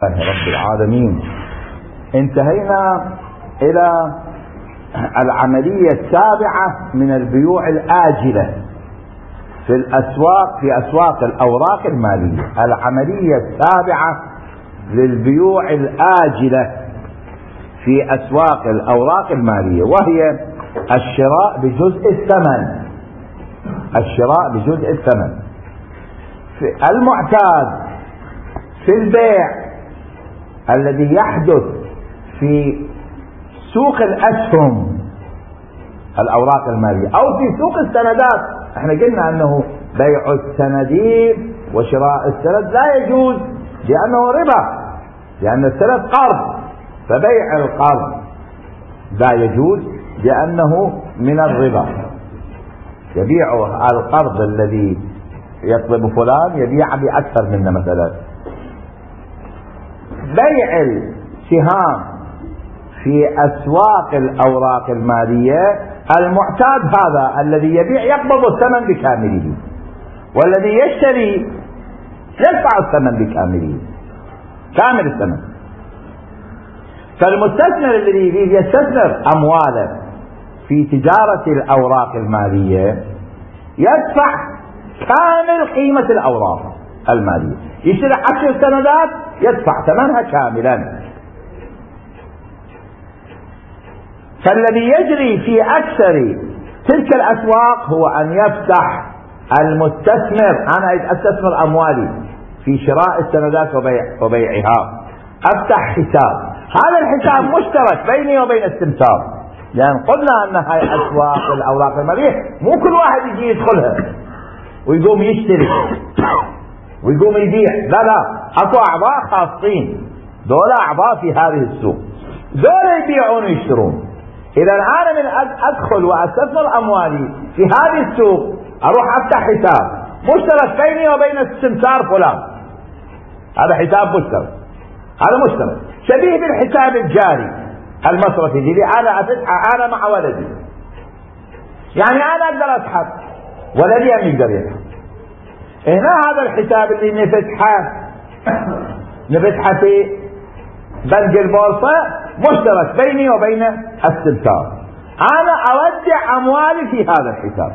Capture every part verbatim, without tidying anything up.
رب العالمين. انتهينا إلى العملية السابعة من البيوع الآجلة في الأسواق، في أسواق الأوراق المالية. العملية السابعة للبيوع الآجلة في أسواق الأوراق المالية، وهي الشراء بجزء الثمن. الشراء بجزء الثمن في المعتاد في البيع الذي يحدث في سوق الأسهم الأوراق المالية أو في سوق السندات. احنا قلنا أنه بيع السندين وشراء السند لا يجوز لأنه ربا، لأن السند قرض، فبيع القرض لا يجوز لأنه من الربا. يبيع القرض الذي يطلب فلان يبيع بأكثر منه. مثلا بيع السهام في أسواق الأوراق المالية المعتاد هذا الذي يبيع يقبض الثمن بكامله، والذي يشتري يدفع الثمن بكامله، كامل الثمن. فالمستثمر الذي يريد يستثمر أمواله في تجارة الأوراق المالية يدفع كامل قيمة الأوراق المالية. يشتري عشر سندات يدفع ثمنها كاملا. فالذي يجري في أكثر تلك الأسواق هو أن يفتح المستثمر، أنا أستثمر أموالي في شراء السندات وبيع وبيعها، أفتح حساب. هذا الحساب مشترك بيني وبين السمسار، لأن قلنا أن هاي أسواق الأوراق المالية مو كل واحد يجي يدخلها ويقوم يشتري ويقوم يبيع، لا لا، اكو اعضاء خاصين، دول اعضاء في هذه السوق، دول يبيعون ويشترون. اذا انا من ادخل واستثمر اموالي في هذه السوق اروح افتح حساب مشترك بيني وبين السمسار فلان، هذا حساب مشترك، هذا مشترك شبيه بالحساب الجاري المصرفي اللي انا افتحه انا مع ولدي. يعني انا اقدر اسحب ولدي هم يقدر يسحب. هنا هذا الحساب اللي نفتحه نفتحه في بنك البورصة مشترك بيني وبين السمسار. انا اودع اموالي في هذا الحساب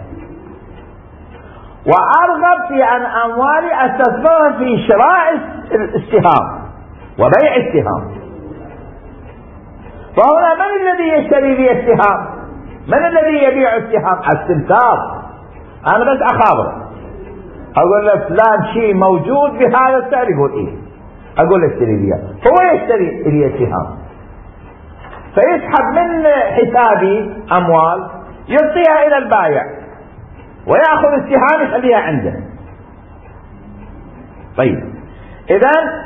وارغب في ان اموالي استثمرها في شراء السهام وبيع السهام. فهنا من الذي يشتري لي السهام؟ من الذي يبيع السهام؟ السمسار. انا بس اخابره، اقول له فلان شيء موجود بهذا السعر، يقول ايه، اقول له اشتري لي، هو يشتري لي السهام، فيسحب من حسابي اموال يعطيها الى البائع وياخذ السهام يخليها عنده. طيب اذا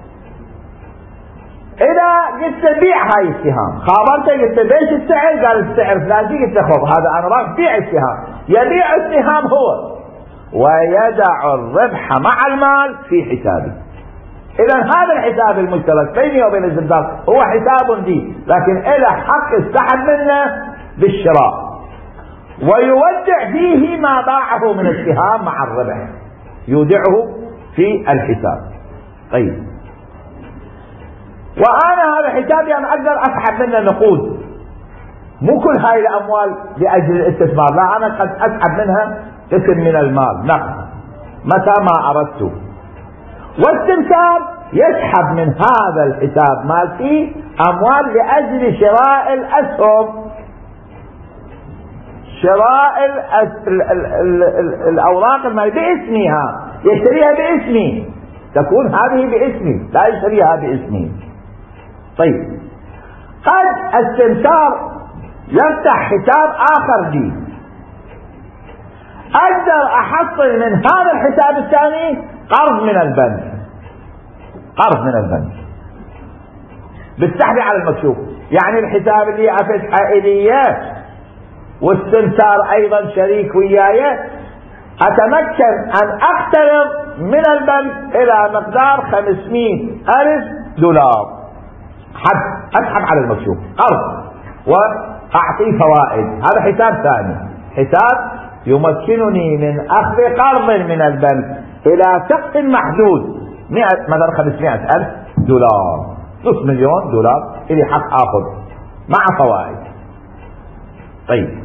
اذا قلت بيع هاي السهام، خابرته قلت ليش السعر؟ قال السعر فلان، قلت له خذ هذا انا راح بيع السهام. يبيع السهام هو ويدع الربح مع المال في حسابي. اذا هذا الحساب المشترك بيني وبين السمسار هو حساب دي، لكن له حق يستحب منه بالشراء ويودع فيه ما باعه من السهام مع الربح، يودعه في الحساب. طيب وانا هذا حسابي انا اقدر اسحب منه نقود، مو كل هاي الاموال لاجل الاستثمار، لا، انا قد اسحب منها قسم من المال نقد متى ما اردت. والسمسار يسحب من هذا الحساب مالتي اموال لاجل شراء الاسهم، شراء الأس... ال... ال... ال... ال... الاوراق المالية باسمها، يشتريها باسمي، تكون هذه باسمي، لا يشتريها باسمي. طيب قد السمسار يفتح حساب اخر لي، اقدر احصل من هذا الحساب الثاني قرض من البنك، قرض من البنك بالسحب على المكشوف. يعني الحساب اللي افتحه الي والسمسار ايضا شريك وياي، اتمكن ان اقترض من البنك الى مقدار خمسمائة الف دولار، حد اسحب على المكشوف قرض واعطيه فوائد. هذا حساب ثاني، حساب يمكنني من اخذ قرض من البنك الى سقف محدود، مئة مثلا خمسمائة الف دولار، نص مليون دولار إلي حق آخذ مع فوائد. طيب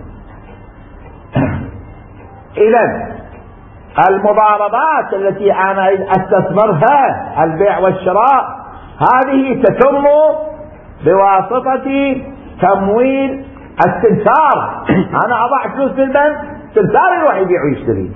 إذن المضاربات التي أنا أستثمرها البيع والشراء هذه تتم بواسطة تمويل السمسار. أنا أضع فلوس في البنك، سمسار يروح يبيع ويشتري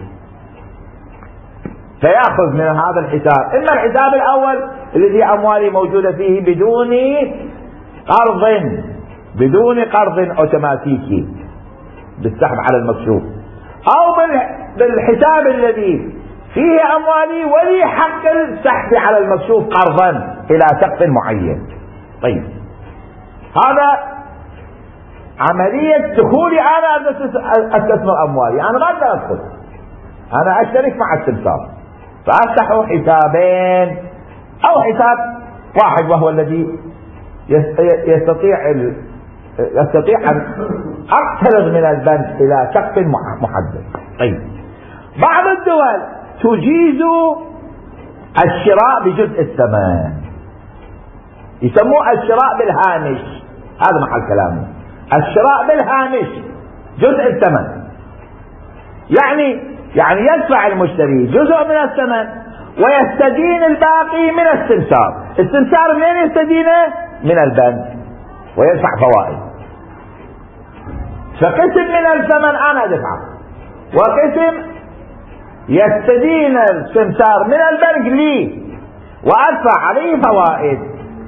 فيأخذ من هذا الحساب، إما الحساب الأول الذي أموالي موجودة فيه بدون قرض بدون قرض أوتوماتيكي بالسحب على المكشوف، أو بالحساب الذي فيه أموالي ولي حق السحب على المكشوف قرضا إلى سقف معين. طيب هذا عملية دخولي أنا أستثمر أموالي، أنا ما أقدر أدخل، أنا أشترك مع السمسار فأفتح حسابين أو حساب واحد وهو الذي يستطيع يستطيع أن أقترض من البنك إلى سقف محدد. طيب بعض الدول تجيز الشراء بجزء الثمن، يسموه الشراء بالهامش، هذا محل كلامه، الشراء بالهامش جزء الثمن، يعني يعني يدفع المشتري جزء من الثمن ويستدين الباقي من السمسار. السمسار منين يستدينه؟ من البنك، ويدفع فوائد. فقسم من الثمن انا ادفعه، وقسم يستدين السمسار من البنك لي وادفع عليه فوائد.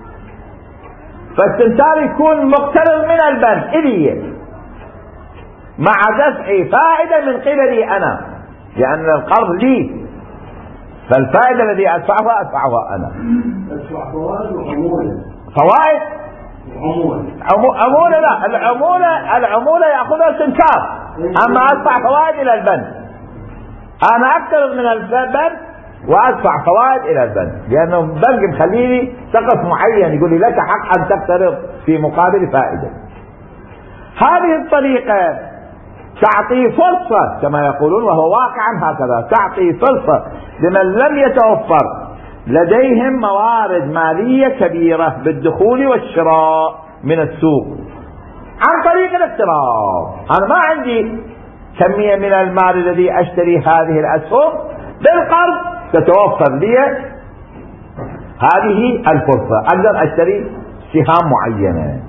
فالسمسار يكون مقترض من البنك الي مع دفع فائدة من قبلي انا، لان القرض لي، فالفائدة الذي ادفعها ادفعها انا. ادفع فوائد وعمولة. فوائد عمولة. عمولة لا، العمولة العمولة ياخذها السمسار، اما ادفع فوائد الى البنك. انا اقترض من البنك وادفع فوائد الى البنك، لانه البنك مخليني سقف معين يقول لي لك حق ان تقترض في مقابل فائدة. هذه الطريقة تعطي فرصة كما يقولون، وهو واقعا هكذا، تعطي فرصة لمن لم يتوفر لديهم موارد مالية كبيرة بالدخول والشراء من السوق عن طريق الاقتراض. أنا ما عندي كمية من المال الذي أشتري هذه الأسهم، بالقرض تتوفر لي هذه الفرصة، أقدر أشتري سهام معينة.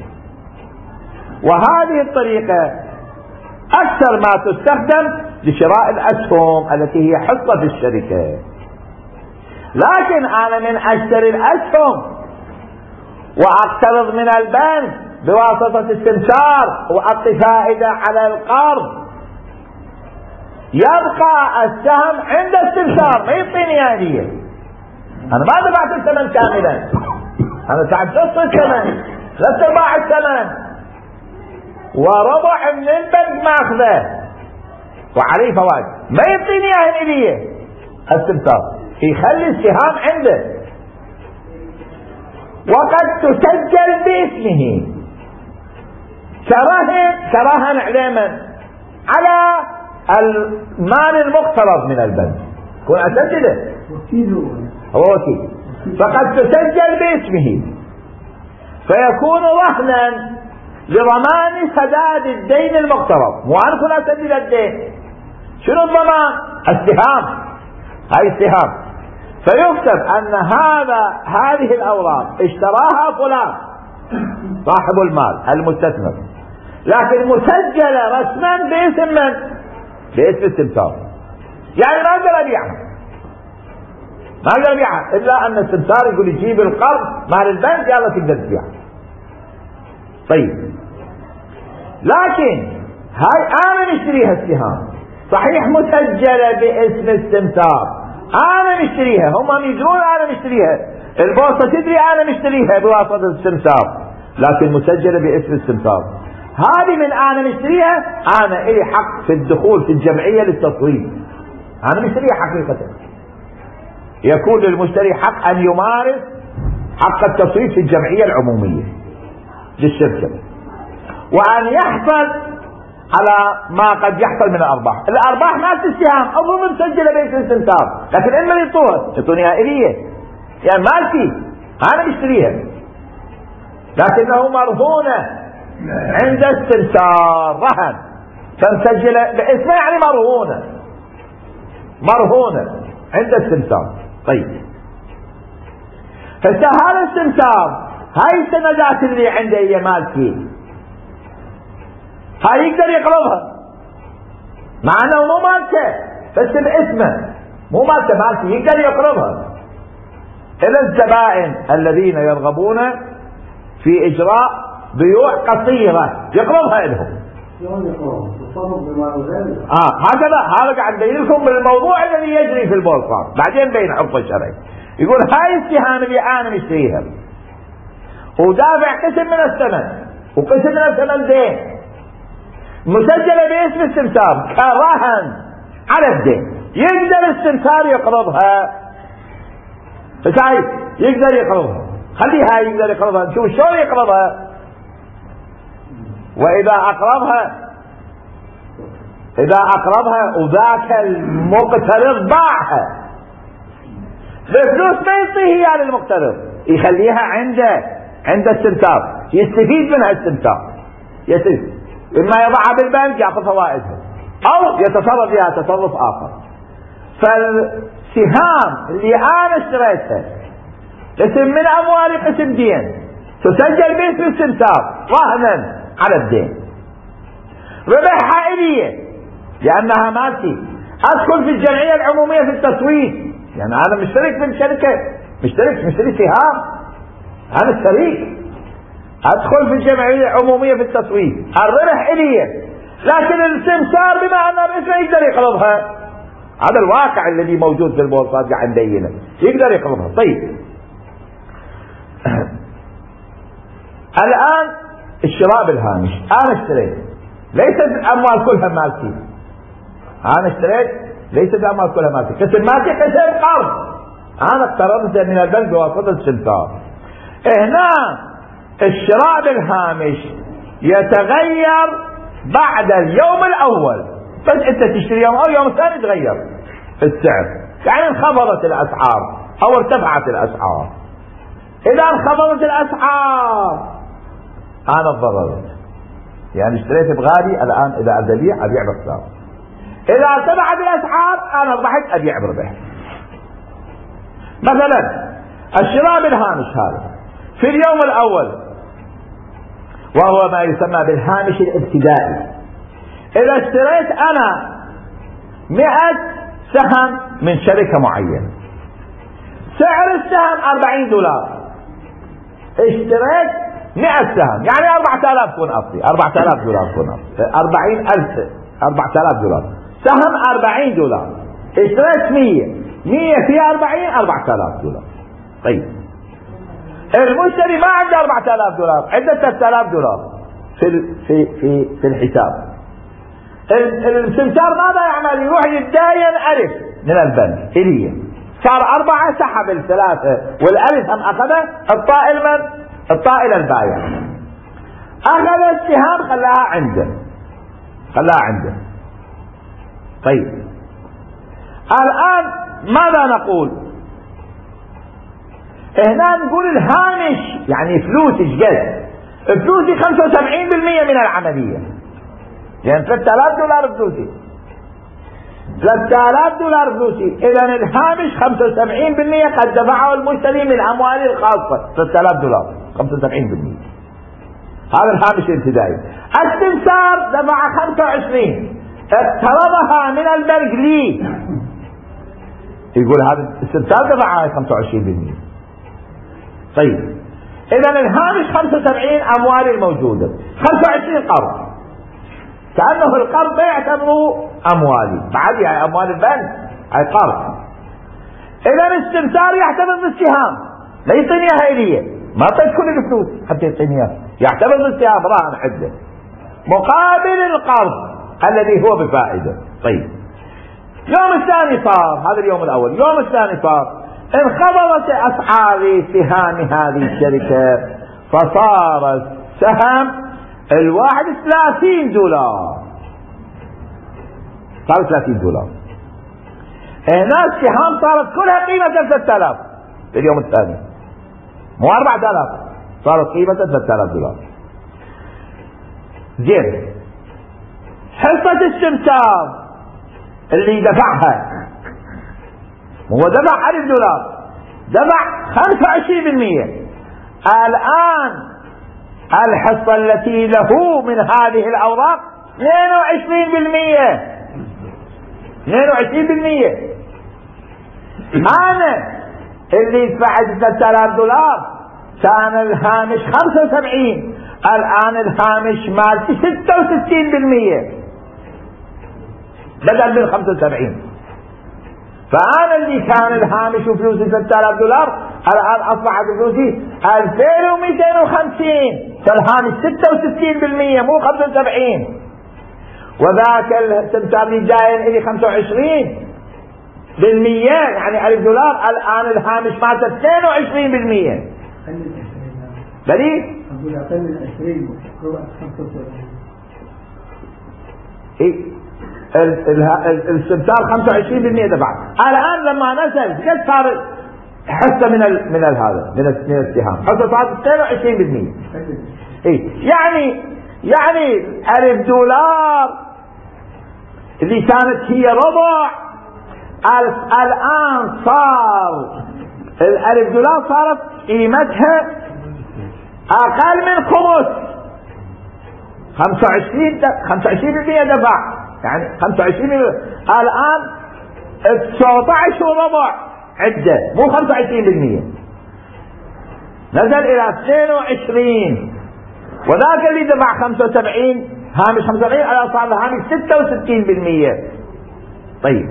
وهذه الطريقة أكثر ما تستخدم لشراء الأسهم التي هي حصة في الشركة. لكن أنا من أشتري الأسهم وأقترض من البنك بواسطة السمسار وأعطي فائدة على القرض، يبقى السهم عند السمسار ما يعطيني هدية، أنا ما دفعت الثمن كاملا، أنا دفعت نصف الثمن، ثلاث أرباع الثمن، وربع من البنك ماخذه وعليه فوائد، ما يعطيني هدية السمسار، يخلي السهام عنده. وقد تسجل باسمه كرهن كرهن علما على المال المقترض من البنك، يكون اسجله هو وكيل، فقد تسجل باسمه فيكون رهنا لضمان سداد الدين المقترض. مو انا كنت اسدد الدين، شنو الضمان؟ السهام، هاي السهام. فيكتب ان هذا هذه الاوراق اشتراها فلان صاحب المال المستثمر، لكن مسجله رسما باسم من؟ باسم السمسار. يعني ما اقدر ابيعها، ما اقدر ابيعها الا ان السمسار يقول يجيب القرض مال البنك يلا تقدر تبيعها. طيب لكن هاي انا مشتريها السهام، صحيح مسجله باسم السمسار، انا مشتريها، هم يدرون انا مشتريها، البورصه تدري انا مشتريها بواسطه السمسار، لكن مسجله باسم السمسار. هذه من انا مشتريها، انا الي حق في الدخول في الجمعيه للتصويت، انا مشتريها حقيقه. يكون للمشتري حق ان يمارس حق التصويت في الجمعيه العموميه للشركه، وان يحصل على ما قد يحصل من الارباح. الارباح ما تستهام، اظن مسجله باسم السمسار، لكن اما يعطوها يعطونيها اليه، يعني مالتي أنا مشتريها لكنه مرهونة عند استمسار، رهن، فمسجلة باسمه يعني مرهونة، مرهونة عند استمسار. طيب هسه هذا الاستمسار، هاي السندات اللي عنده هي مالتي، هاي يقدر يقرضها مع انه مو مالته بس باسمه، مو مالته مالتي، يقدر يقرضها. إذا الزبائن الذين يرغبون في إجراء بيوع قصيرة يقرضها لهم. اه هكذا، هذا قاعد نبين لكم بالموضوع الذي يجري في البورصات، بعدين بين حب الشرعي. يقول هاي السهام اللي انا مشتريها ودافع قسم من الثمن وقسم من الثمن دين مسجله باسم استمسار كرهن على الدين، يقدر الاستمسار يقرضها. فشايف يقدر يقرضها، خليها يقدر يقرضها، نشوف شلون يقرضها. واذا اقرضها اذا اقرضها وذاك المقترض باعها بفلوس ما يعطيه اياها للمقترض، يخليها عنده عند استمسار، يستفيد منها استمسار، يستفيد اما يضعها بالبنك ياخذ فوائدها او يتصرف فيها تصرف اخر. فالسهام اللي انا اشتريتها قسم من اموالي قسم دين تسجل باسم استمسار رهنا على الدين، ربحها الي لانها مالتي، ادخل في الجمعيه العموميه في التسويق، يعني انا مشترك في الشركه، مشترك مشتري سهام، انا الشريك، ادخل في الجمعيه العموميه في التسويق، الربح الي، لكن الاستمسار بما انه باسمه يقدر يقرضها. هذا الواقع الذي موجود في البورصات قاعد نبينه، يقدر يقرضها. طيب الان الشراء بالهامش، انا اشتريت ليست الاموال كلها مالتي، انا اشتريت ليست الاموال كلها مالتي، قسم مالتي قسم قرض، انا اقترضت من البنك بواسطه الاستمسار. هنا الشراء بالهامش يتغير بعد اليوم الاول، بس انت تشتري يوم او يوم ثاني يتغير السعر، يعني انخفضت الاسعار او ارتفعت الاسعار. اذا انخفضت الاسعار انا اتضررت، يعني اشتريت بغالي، الان اذا ابي ابيع ابيع بخساره. اذا ارتفعت الاسعار انا ربحت ابيع بربح. مثلا الشراء بالهامش هذا في اليوم الاول وهو ما يسمى بالهامش الابتدائي، اذا اشتريت انا مئة سهم من شركة معينة، سعر السهم أربعين دولار، اشتريت مئة سهم يعني أربعة آلاف كون أصلي، أربعة آلاف دولار كون أصلي، أربعين ألف، أربعة آلاف دولار، سهم أربعين دولار، اشتريت مية، مية في أربعين أربعة آلاف دولار. طيب المشتري ما عنده أربعة آلاف دولار، عنده ثلاثة آلاف دولار في في في في الحساب. الاستمسار ماذا يعمل؟ يروح يتداين ألف من البنك إليه، صار أربعة، سحب الثلاثة والألف هم أخذه، الطائل من؟ الطائل البايع، أخذ السهام خلاها عنده، خلاها عنده. طيب الآن ماذا نقول؟ هنا نقول الهامش يعني فلوسي ايش قد؟ فلوسي خمسة وسبعين بالمئة من العملية، يعني ثلاثة آلاف دولار فلوسي، ثلاثة آلاف دولار فلوسي، إذا الهامش خمسة وسبعين بالمئة قد دفعه المشتري من أمواله الخاصة، ثلاثة آلاف دولار خمسة وسبعين بالمئة، هذا الهامش الابتدائي. السمسار دفع خمسة وعشرين، اقترضها من البنك لي، يقول هذا السمسار دفع خمسة وعشرين بالمئة. طيب إذا الهامش خمسة وسبعين أموالي الموجودة، خمسة وعشرين قرض، كأنه القرض ما يعتبروا أموالي، بعد يعني أموال البنك هاي قرض. إذا الاستمسار يعتبر بالسهام، لا يعطيني اياها إلي، ما اعطيت كل الفلوس حتى يعطيني اياها، يعتبر بالسهام راهن حده مقابل القرض الذي هو بفائدة. طيب يوم الثاني صار، هذا اليوم الأول، يوم الثاني صار انخفضت أسعار سهام هذه الشركة، فصار السهم الواحد ثلاثين دولار، صار ثلاثين دولار. هنا السهام صارت كلها قيمة ثلاثة آلاف في اليوم الثاني، مو أربعة آلاف، صارت قيمته ثلاثة آلاف دولار. زين، حصة السمسار اللي دفعها، هو دفع ألف دولار، دفع خمسة وعشرين بالمئة. الآن الحصة التي له من هذه الأوراق اثنين وعشرين بالمئة. اثنين وعشرين بالمئة. أنا اللي دفعت ثلاثة آلاف دولار كان الهامش خمسة وسبعين، الآن الهامش مالتي ستة وستين بالمئة بدل من خمسة وسبعين. فأنا اللي كان الهامش وفلوسي ثلاثة آلاف دولار الآن أصبحت فلوسي ألفين ومئتين وخمسين، فالهامش ستة وستين بالمئة مو خمسة وسبعين. وذاك السمسار اللي جاي إلي خمسة وعشرين بالمئة يعني ألف دولار، الآن الهامش مالته اثنين وعشرين بالمئة. بلي؟ أقول أقل من عشرين خمسة وسبعين. إيه السمسار خمسة وعشرين بالمئة دفع، الآن لما نزل قد صار حصة من ال من هذا من من السهام، حصة صارت اثنين وعشرين بالمئة. إيه يعني يعني ألف دولار اللي كانت هي ربع، الآن صار الألف دولار صارت قيمتها أقل من خمس. خمسة وعشرين خمسة وعشرين بالمئة دفع، يعني خمسة وعشرين بالمئة الآن تسعة عشر وربع عدة، مو خمسة وعشرين بالمئة، نزل إلى اثنين وعشرين. وذاك اللي دفع خمسة وسبعين هامش خمسة وسبعين على صار هامش ستة وستين بالمئة. طيب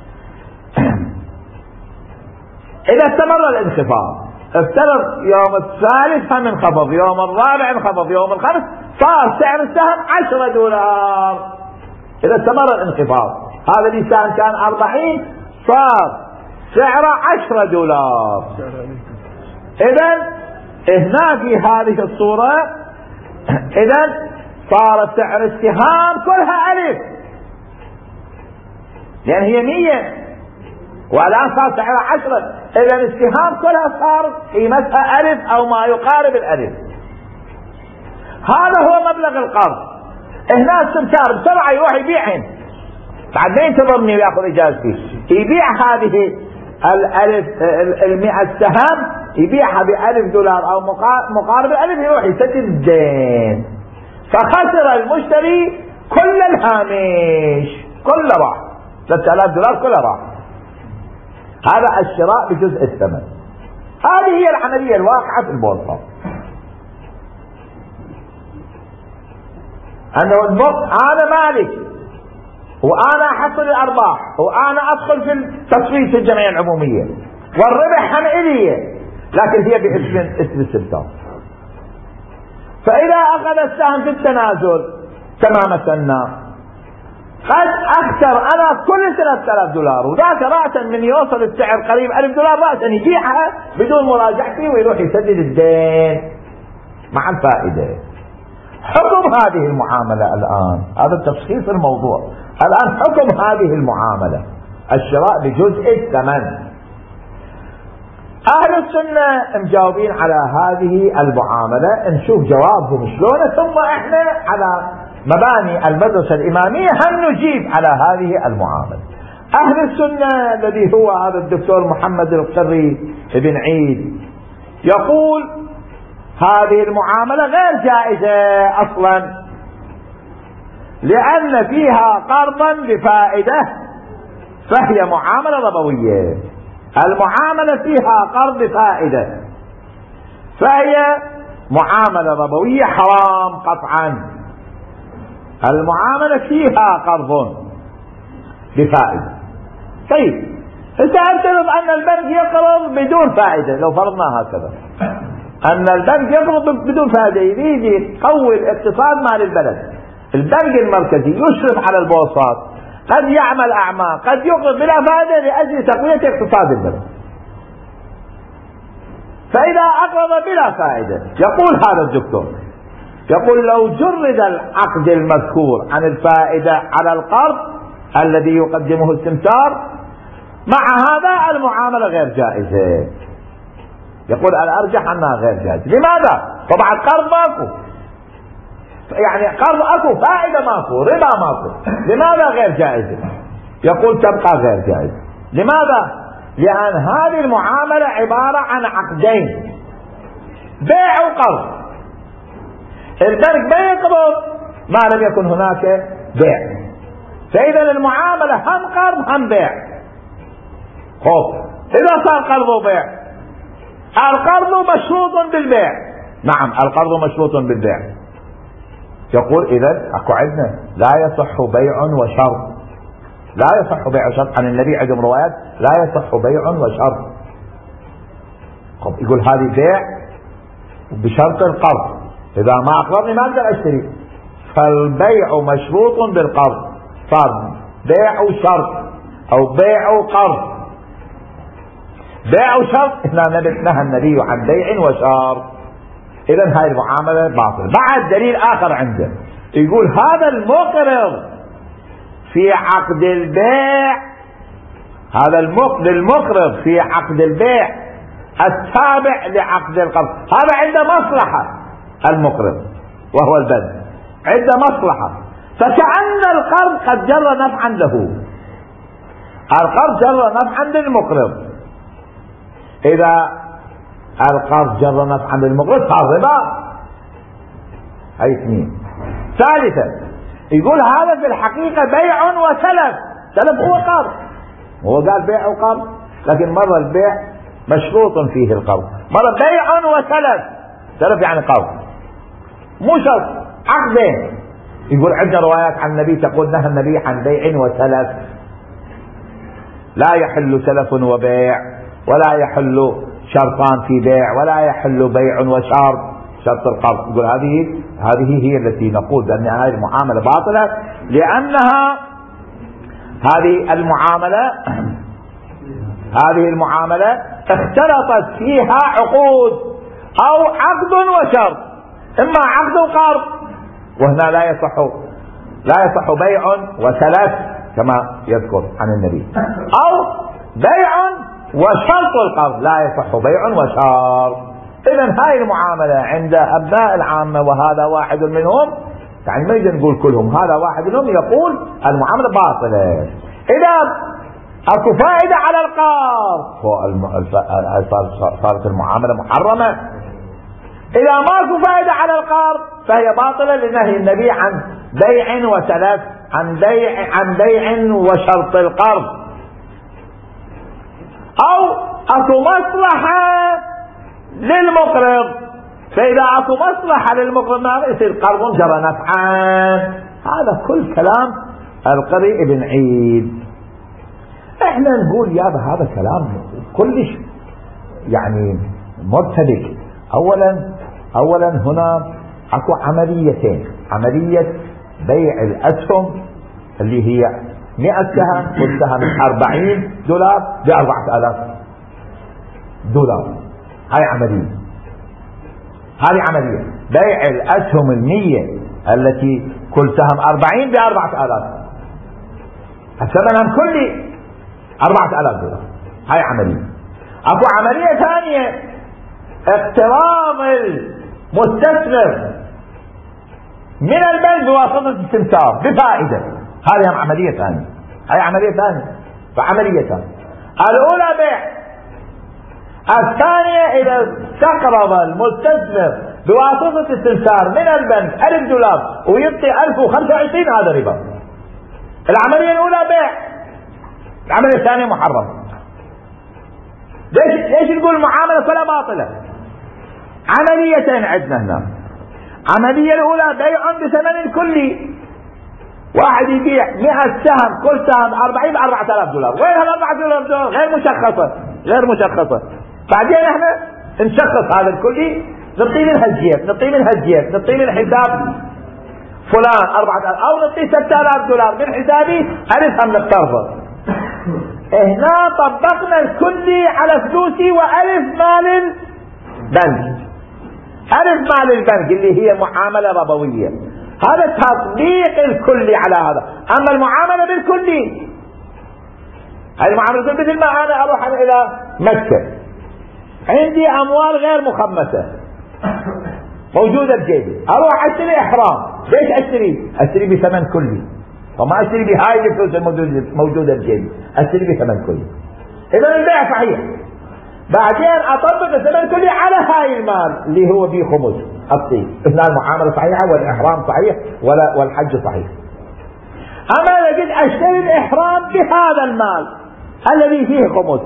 إذا استمر الانخفاض، افترض يوم الثالث هم انخفض، يوم الرابع انخفض، يوم الخامس صار سعر السهم عشرة دولار. إذا استمر الانخفاض، هذا الإنسان كان أربعين صار سعره عشرة دولار. إذن هنا في هذه الصورة إذن صار سعر السهام كلها ألف، لأن هي مية والآن صار سعرها عشرة، إذن السهام كلها صار قيمتها ألف أو ما يقارب الألف. هذا هو مبلغ القرض. هنا السمسار بسرعة يروح يبيعهن، بعد ما ينتظرني ويأخذ إجازتي، يبيع هذه الألف المئة سهم، يبيعها بألف دولار أو مقارب الألف، يروح يسدد الدين، فخسر المشتري كل الهامش، كله راح، ثلاثة آلاف دولار كله راح. هذا الشراء بجزء الثمن. هذه هي العملية الواقعة في البورصة. أنه النص أنا مالك وأنا أحصل الأرباح وأنا أدخل في التصويت في الجمعية العمومية والربح هم إلي، لكن هي باسم اسم السمسار. فإذا أخذ السهم في التنازل كما مثلنا، قد أخسر أنا كل ثلاثة آلاف دولار، وذاك رأسا من يوصل السعر قريب ألف دولار رأسا يبيعها بدون مراجعتي ويروح يسدد الدين مع الفائدة. حكم هذه المعاملة الآن، هذا تشخيص الموضوع الآن، حكم هذه المعاملة الشراء بجزء الثمن. أهل السنة مجاوبين على هذه المعاملة، نشوف جوابهم شلون، ثم احنا على مباني المدرسة الإمامية هم نجيب على هذه المعاملة. أهل السنة الذي هو هذا الدكتور محمد القري بن عيد يقول هذه المعاملة غير جائزة أصلا، لأن فيها قرضا بفائدة فهي معاملة ربوية. المعاملة فيها قرض بفائدة فهي معاملة ربوية حرام قطعا. المعاملة فيها قرض بفائدة. طيب افترض أن البنك يقرض بدون فائدة، لو فرضنا هكذا أن البنك يقرض بدون فائدة، يريد يقوي الاقتصاد مال البلد، البنك المركزي يشرف على البورصات، قد يعمل أعمال، قد يقرض بلا فائدة لأجل تقوية اقتصاد البلد. فإذا أقرض بلا فائدة، يقول هذا الدكتور، يقول لو جرد العقد المذكور عن الفائدة على القرض الذي يقدمه السمسار، مع هذا المعاملة غير جائزة. يقول الأرجح أنها غير جائزة. لماذا؟ طبعا قرض ماكو، يعني قرض أكو، فائدة ماكو، ربا ماكو، لماذا غير جائزة؟ يقول تبقى غير جائزة. لماذا؟ لأن هذه المعاملة عبارة عن عقدين، بيع وقرض. البنك ما يقبض ما لم يكن هناك بيع، فإذا المعاملة هم قرض هم بيع. خوف إذا صار قرض وبيع، القرض مشروط بالبيع. نعم القرض مشروط بالبيع. يقول إذا أكو عندنا لا يصح بيع وشرط، لا يصح بيع وشرط. عن النبي عندهم روايات لا يصح بيع وشرط. يقول هذه بيع بشرط القرض، إذا ما أقرضني ما أقدر أشتري، فالبيع مشروط بالقرض، صار بيع وشرط أو بيع وقرض. بيع وشرط نهى النبي عن بيع وشرط، إذا هاي المعاملة باطلة. بعد دليل آخر عنده يقول هذا المقرض في عقد البيع، هذا المقرض في عقد البيع التابع لعقد القرض، هذا عنده مصلحة المقرض وهو البنك، عنده مصلحة، فكأن القرض قد جر نفعا له، القرض جر نفعا للمقرض. إذا القرض جر نفعا للمقرض صار ربا. هاي اثنين. ثالثا يقول هذا في الحقيقة بيع وسلف، سلف هو قرض، هو قال بيع وقرض، لكن مرة البيع مشروط فيه القرض، مرة بيع وسلف، سلف يعني قرض مو شرط، عقدين. يقول عندنا روايات عن النبي تقول نهى النبي عن بيع وسلف، لا يحل سلف وبيع، ولا يحل شرطان في بيع، ولا يحل بيع وشرط، شرط القرض. يقول هذه هذه هي التي نقول بأن هذه المعاملة باطلة، لأنها هذه المعاملة هذه المعاملة اختلطت فيها عقود أو عقد وشرط، إما عقد وقرض، وهنا لا يصح لا يصح بيع وسلف كما يذكر عن النبي، أو بيع وشرط القرض، لا يصح بيع وشرط. إذا هاي المعاملة عند أبناء العامة وهذا واحد منهم، يعني ما يجي نقول كلهم، هذا واحد منهم يقول المعاملة باطلة. إذا أكو فائدة على القرض صارت المعاملة محرمة، إذا ما أكو فائدة على القرض فهي باطلة لنهي النبي عن بيع وسلف، عن بيع عن بيع وشرط القرض. أو أكو مصلحة للمقرض، فإذا أكو مصلحة للمقرض ما يصير قرض جرى نفعا. هذا كل كلام القري ابن عيد. احنا نقول يا هذا كلام كلش يعني مرتبك. اولا اولا هنا اكو عمليتين، عملية بيع الاسهم اللي هي مئة سهم، كل سهم أربعين دولار بأربعة آلاف دولار، هاي عملية. هذه عملية بيع الاسهم المية التي كل سهم أربعين بأربعة آلاف، الثمن كلي أربعة آلاف دولار، هاي عملية. أكو عملية ثانية اقتراض المستثمر من البنك بواسطة السمسار بفائدة، هذه عملية ثانية، هاي عملية ثانية. فعملية ثانية الأولى بيع، الثانية إذا استقرض المستثمر بواسطة السمسار من البنك ألف دولار ويعطي ألف وخمسة وعشرين، هذا ربا. العملية الأولى بيع، العملية الثانية محرم. ليش ليش نقول المعاملة كلها باطلة؟ عمليتين عندنا هنا. عملية الأولى بيع بثمن كلي، واحد يبيع مئة سهم، كل سهم أربعين بأربعة آلاف دولار، وين هالأربعة آلاف دولار؟ غير مشخصة، غير مشخصة. بعدين احنا نشخص هذا الكلي، نعطيه من هالجيب، نعطيه من هالجيب، نعطيه من حساب فلان أربعة آلاف، أو نعطيه ستة آلاف دولار من حسابي ألف هم نقترضه. هنا طبقنا الكلي على فلوسي وألف مال البنك، ألف مال البنك اللي هي معاملة ربوية. هذا تطبيق الكلي على هذا. أما المعاملة بالكلي، هذه المعاملة مثل ما أنا أروح إلى مكة عندي أموال غير مخمسة موجودة بجيبي، أروح أشتري إحرام. ليش أشتري؟ أشتري بثمن كلي، وما أشتري بهاي الفلوس الموجودة بجيبي، أشتري بثمن كلي. إذا البيع صحيح. بعدين أطبق الثمن كلي على هاي المال اللي هو به خمس، أعطيه. هنا المعاملة صحيحة والإحرام صحيح ولا والحج صحيح. أما إذا قلت أشتري الإحرام بهذا المال الذي فيه خمس،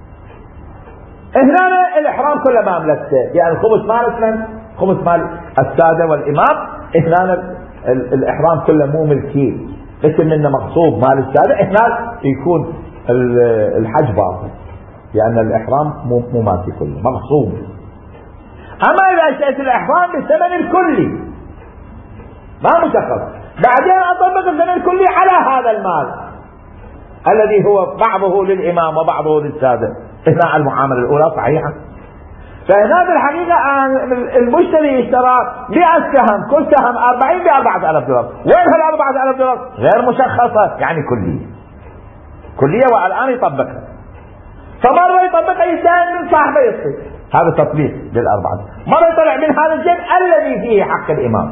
هنا الإحرام كله ما أملكته، يعني الخمس مال من؟ خمس مال السادة والإمام. هنا الإحرام كله مو ملكي، اسم منه مغصوب مال السادة. هنا يكون الحج باطل، لأن الإحرام مو مالتي كله مغصوب. أما إذا اشتريت الإحرام بالثمن الكلي ما مشخص، بعدين أطبق الثمن الكلي على هذا المال الذي هو بعضه للإمام وبعضه للسادة، هنا المعاملة الأولى صحيحة. فهنا في الحقيقة المشتري اشترى مئة سهم، كل سهم أربعين بأربعة آلاف دولار. وين هالأربعة آلاف دولار؟ غير مشخصة، يعني كلية كلية، والآن يطبقها. فمرة يطبقها يستاهل من صاحبه يصير هذا تطبيق للأربعة، مرة يطلع من هذا الجيب الذي فيه حق الإمام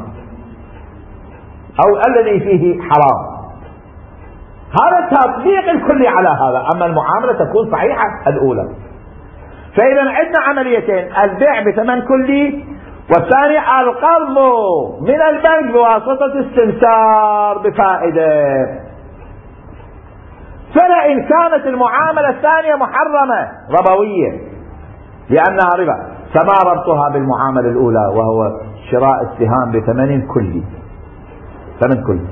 أو الذي فيه حرام. هذا تطبيق الكلي على هذا. أما المعاملة تكون صحيحة الأولى. فإذا عندنا عمليتين: البيع بثمن كلي، والثاني القرض من البنك بواسطة استمسار بفائدة. فلئن كانت المعاملة الثانية محرمة ربوية لأنها ربا، فما ربطها بالمعاملة الأولى وهو شراء السهام بثمن كلي، ثمن كلي.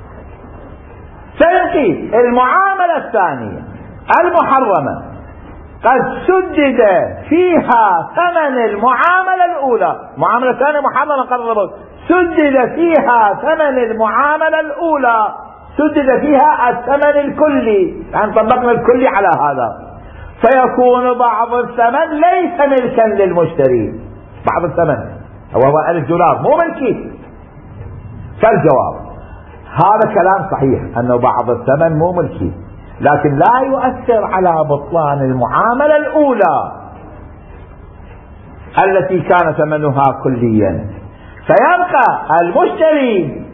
فإن المعاملة الثانية المحرمة قد سدد فيها ثمن المعاملة الأولى، معاملة ثانية محرمة قرض ربوي، سدد فيها ثمن المعاملة الأولى، سدد فيها الثمن الكلي، يعني طبقنا الكلي على هذا، فيكون بعض الثمن ليس ملكا للمشتري. بعض الثمن هو ألف دولار مو ملكي. فالجواب هذا كلام صحيح أنه بعض الثمن مو ملكي، لكن لا يؤثر على بطلان المعاملة الأولى التي كان ثمنها كليا. فيبقى المشتري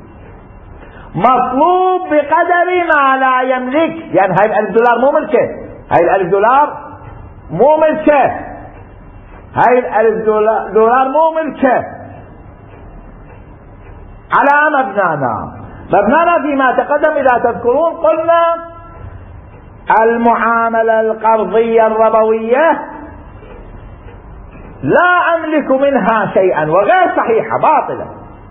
مطلوب بقدر ما لا يملك، يعني هاي الألف دولار مو ملكه، هاي الألف دولار مو ملكه، هاي الألف دولار مو ملكه. على مبنانا مبنانا فيما تقدم إذا تذكرون قلنا المعاملة القرضية الربوية لا أملك منها شيئا، وغير صحيحة باطلة،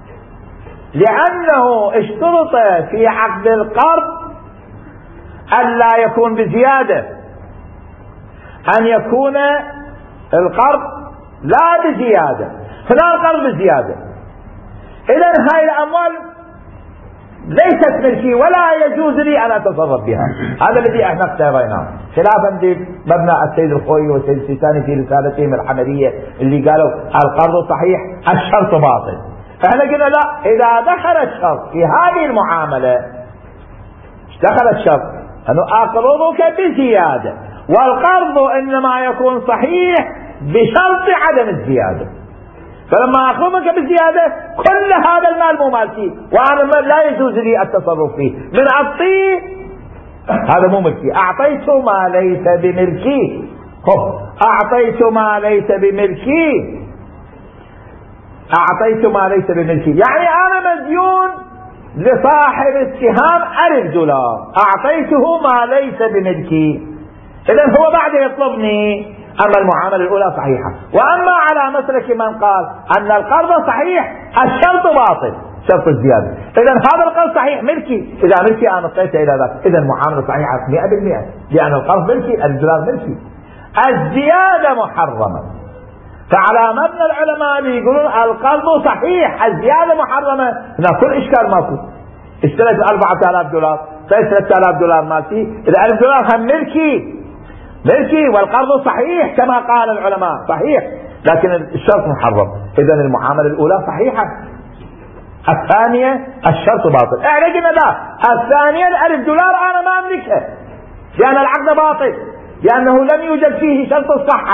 لأنه اشترط في عقد القرض أن لا يكون بزيادة، أن يكون القرض لا بزيادة. هنا القرض بزيادة، إذن هاي الأموال ليست ملكي ولا يجوز لي أن أتصرف بها. هذا الذي احنا اختاريناه، خلافا لمبنى السيد الخوي والسيد السيستاني في رسالتهم الحمدية اللي قالوا القرض صحيح الشرط باطل. احنا قلنا لا، إذا دخل الشرط في هذه المعاملة، دخل الشرط أنه أقرضك بزيادة، والقرض إنما يكون صحيح بشرط عدم الزيادة. فلما أقرضك بزيادة كل هذا المال مو مالتي، وهذا المال لا يجوز لي التصرف فيه، من أعطيه هذا مو ملكي. أعطيت ما ليس بملكي، أعطيت ما ليس بملكي، أعطيت ما ليس بملكي، يعني أنا مديون لصاحب السهام ألف دولار، أعطيته ما ليس بملكي، إذن هو بعد يطلبني. أما المعاملة الأولى صحيحة. وأما على مسلك من قال أن القرض صحيح الشرط باطل، شرط الزيادة، إذن هذا القرض صحيح ملكي، إذا ملكي أنا اطلعت إلى ذلك، إذن المعاملة صحيحة مئة بالمئة، لأن القرض ملكي، الدولار ملكي. الزيادة محرمة. فعلى مبنى العلماء اللي يقولون القرض صحيح الزيادة محرمة، هنا كل إشكال ماكو. اشتريت أربعة آلاف دولار، ثلاثة آلاف دولار مالتي، إذا ألف دولار هم ملكي ملكي، والقرض صحيح كما قال العلماء صحيح، لكن الشرط محرم. إذا المعاملة الأولى صحيحة، الثانية الشرط باطل. احنا قلنا لا، الثانية الألف دولار أنا ما أملكها لأن العقد باطل، لأنه لم يوجد فيه شرط الصحة،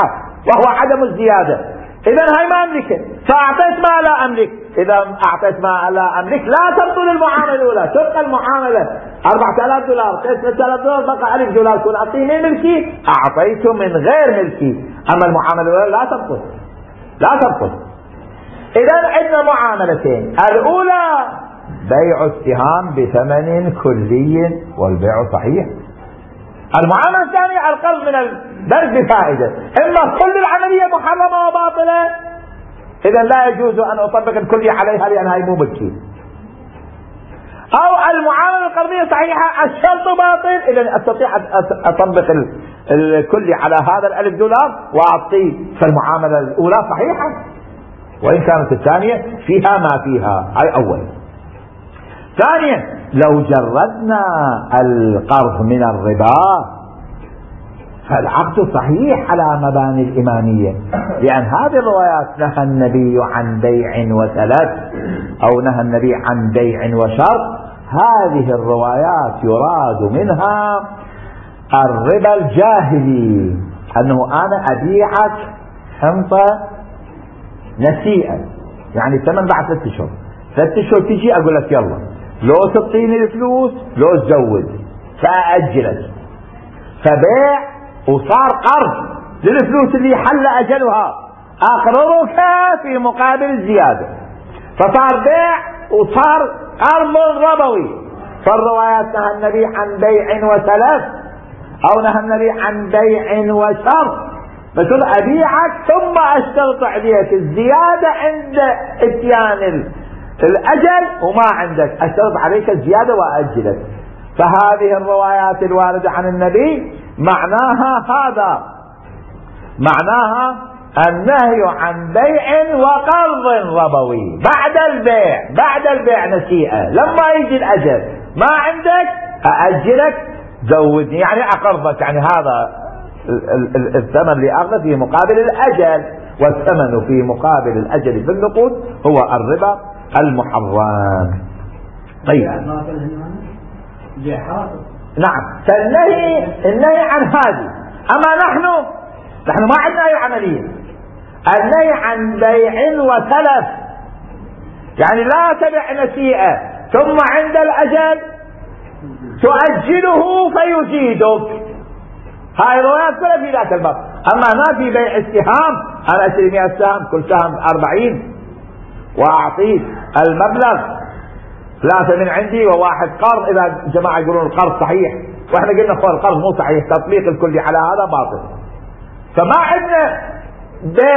وهو عدم الزيادة. إذا هاي ما أملكه، فأعطيت ما لا أملك. إذا أعطيت ما لا أملك لا تبطل المعاملة الأولى، تبقى المعاملة أربعة آلاف دولار، ثلاثة آلاف دولار، بقى ألف دولار، كون أعطيه من ملكي أعطيته من غير ملكي. أما المعاملة الأولى لا تبطل، لا تبطل. إذا عندنا معاملتين، الأولى بيع السهام بثمن كلي والبيع صحيح. المعاملة الثانية القرض من البنك بفائدة. إما كل العملية محرمة وباطلة، إذا لا يجوز أن أطبق الكلية عليها لأنها مو ملكي. أو المعاملة القرضية صحيحة الشرط باطل، إذا أستطيع أطبق الكلية على هذا الألف دولار وأعطيه، فالمعاملة الأولى صحيحة وإن كانت الثانية فيها ما فيها. هاي أول. ثانيا، لو جردنا القرض من الربا فالعقد صحيح على مباني الإمامية، لأن هذه الروايات نهى النبي عن بيع وسلف أو نهى النبي عن بيع وشرط. هذه الروايات يراد منها الربا الجاهلي، أنه أنا أبيعك حنطة نسيئة، يعني ثمن بعد ثلاثة أشهر، ثلاثة أشهر تجي أقول لك يلا لو تعطيني الفلوس لو تزود فأأجلك، فبيع وصار قرض للفلوس اللي حل أجلها، أقرضك في مقابل الزيادة، فصار بيع وصار قرض ربوي. فالروايات نهى النبي عن بيع وسلف أو نهى النبي عن بيع وشرط، فتقول أبيعك ثم أشترط عليك الزيادة عند اتيان الأجل وما عندك، أشترط عليك الزيادة وأجلك. فهذه الروايات الواردة عن النبي معناها هذا، معناها النهي عن بيع وقرض ربوي بعد البيع، بعد البيع نسيئة، لما يجي الأجل ما عندك أأجلك زودني، يعني أقرضك، يعني هذا الثمن اللي أخذ في مقابل الأجل، والثمن في مقابل الأجل في النقود هو الربا المحرم. طيب نعم، فالنهي النهي عن هذه. أما نحن نحن ما عندنا أي عملية، النهي عن بيع وسلف، يعني لا تبع نسيئة ثم عند الأجل تؤجله فيزيدك. هاي روايات كلها في ذاك الباب. أما ما في بيع السهام، أنا أشتري مئة سهم، كل سهم أربعين وأعطيه المبلغ ثلاثة من عندي وواحد قرض. إذا جماعة يقولون القرض صحيح وإحنا قلنا هو القرض مو صحيح، تطبيق الكلي على هذا باطل. فما عندنا بيع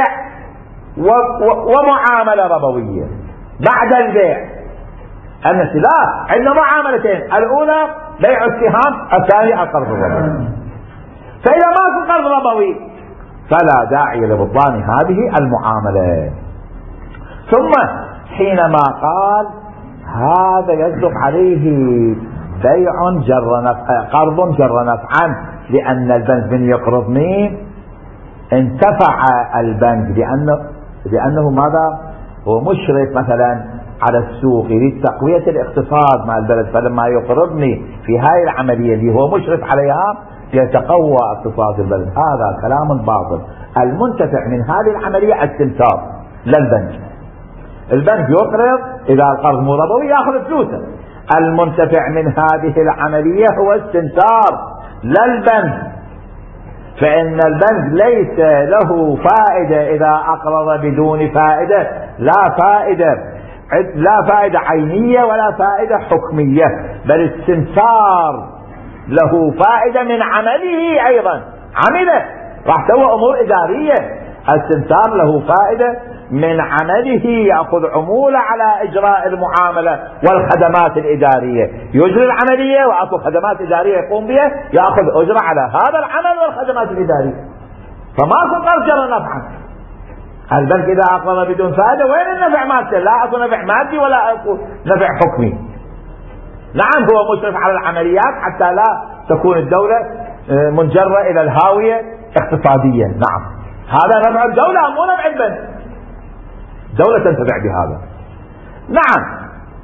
ومعاملة ربوية بعد البيع النسي، لا، عندنا معاملتين، الأولى بيع السهام، الثانية القرض الربوي. فإذا ما في قرض ربوي فلا داعي لبطلان هذه المعاملة. ثم حينما قال هذا يصدق عليه بيع جر نفع، قرض جر نفعا، لأن البنك من يقرضني انتفع البنك، لأنه لأنه ماذا؟ هو مشرف مثلا على السوق، يريد تقوية الاقتصاد مع البلد، فلما يقرضني في هاي العملية اللي هو مشرف عليها يتقوى اقتصاد البلد. هذا كلام باطل. المنتفع من هذه العملية السمسار للبنك. البنك يقرض، إذا القرض مو ربوي يأخذ فلوسه. المنتفع من هذه العملية هو السمسار للبنك، فإن البنك ليس له فائدة إذا أقرض بدون فائدة، لا فائدة، لا فائدة عينية ولا فائدة حكمية، بل السمسار له فائدة من عمله أيضا، عمله راح سوى أمور إدارية. السمسار له فائدة من عمله، يأخذ عمولة على إجراء المعاملة والخدمات الإدارية، يجري العملية وأخذ خدمات إدارية يقوم بها، يأخذ أجرة على هذا العمل والخدمات الإدارية. فما قرض جر نفعا. البنك إذا أقرض بدون فائدة وين النفع مادي؟ لا أكو نفع مادي ولا أكو نفع حكمي. نعم هو مشرف على العمليات حتى لا تكون الدولة منجرة إلى الهاوية اقتصاديا، نعم هذا نفع الدولة مو نفع البنك، دولة تنتفع بهذا. نعم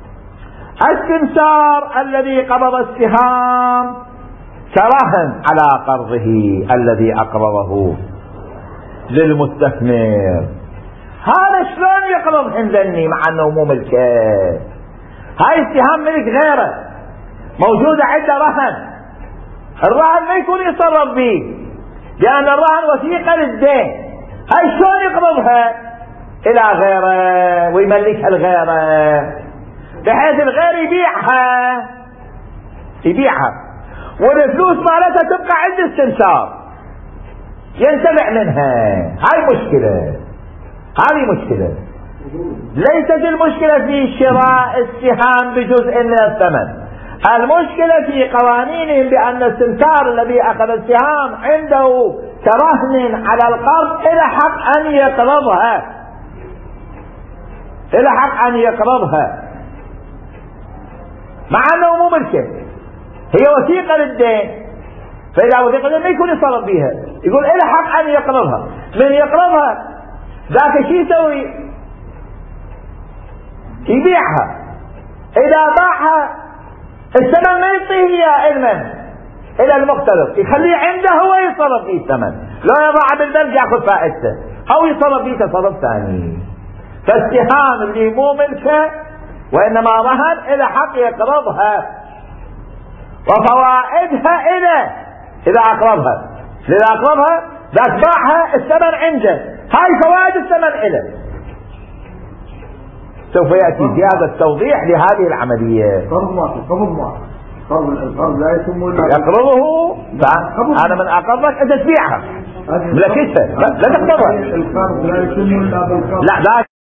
السمسار الذي قبض السهام كرهن على قرضه الذي أقرضه، للمستثمر. هذا شلون يقرض حمزني مع انه مو ملكه؟ هاي السهام ملك غيره، موجودة عنده رهن، الرهن ما يكون يتصرف به لأن الرهن وثيقة للدين. هاي شلون يقرضها إلى غيره ويملكها لغيره بحيث الغير يبيعها يبيعها والفلوس مالتها تبقى عند السمسار ينتفع منها. هاي مشكلة، هذه مشكلة. ليست المشكلة في شراء السهام بجزء من الثمن، المشكلة في قوانينهم بأن السمسار الذي أخذ السهام عنده كرهن على القرض إلى حق أن يقرضها إلى حق أن يقرضها مع أنه مو ملكه، هي وثيقة للدين. فإذا وثيقة للدين ما يكون يصرف بها، يقول إلى حق أن يقرضها. من يقرضها ذاك شي يسوي؟ يبيعها. إذا باعها الثمن ما يعطيه إياه المن إلى المقترض، يخليه عنده هو يصرف فيه الثمن، لو يضع بالبنك يأخذ فائدته أو يصرف فيه تصرف ثاني. فالسهام اللي مو ملكه وإنما رهن إلى حق يقرضها وفوائدها إلى إذا أقرضها، إذا أقرضها ذاك باعها الثمن عنده، هاي فوائد الثمن إلى. سوف يأتي زيادة توضيح لهذه العملية. قرض واحد، قرض واحد، قرض القرض لا يتم إلا يقرضه. أنا من أقرضك أنت تبيعها ملكتها، لا تقرضها. القرض لا يتم إلا بالقرض. لا لا